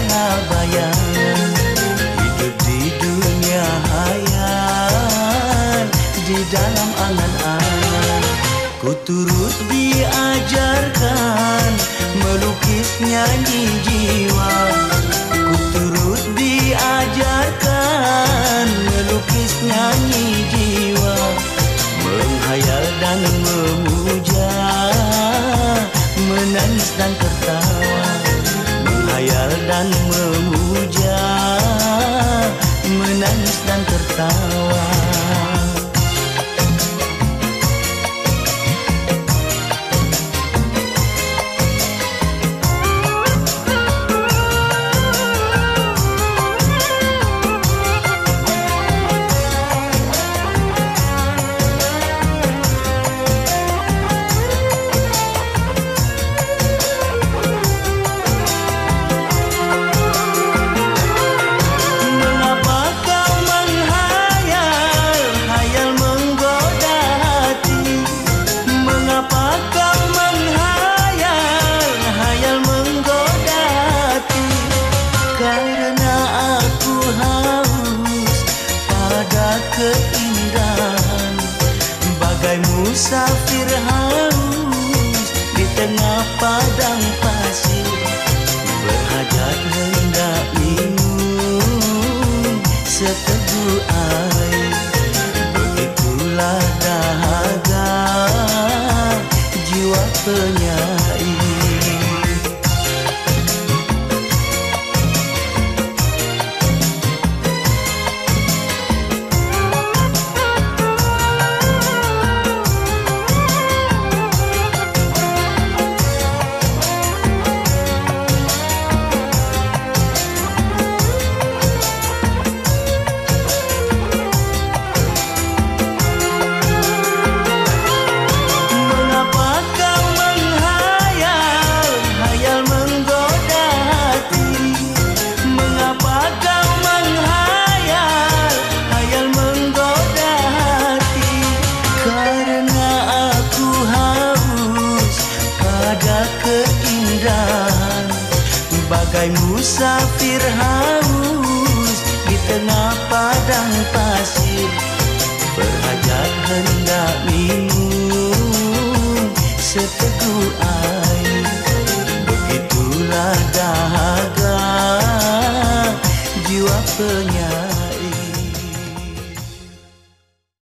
bayangan, hidup di dunia hayal, di dalam angan-angan. Ku turut diajarkan melukis nyanyi jiwa, ku turut diajarkan melukis nyanyi jiwa, menghayal dan memuja, menangis dan tertawa, menghayal dan memuja, menangis dan tertawa. Keindahan bagai musafir haus di tengah padang pasir, berhajat hendak minum seteguk air. Begitulah dahaga jiwa penyair. Keindahan bagai musafir haus di tengah padang pasir, berhajat hendak minum seteguk air. Begitulah dahaga jiwa penyair.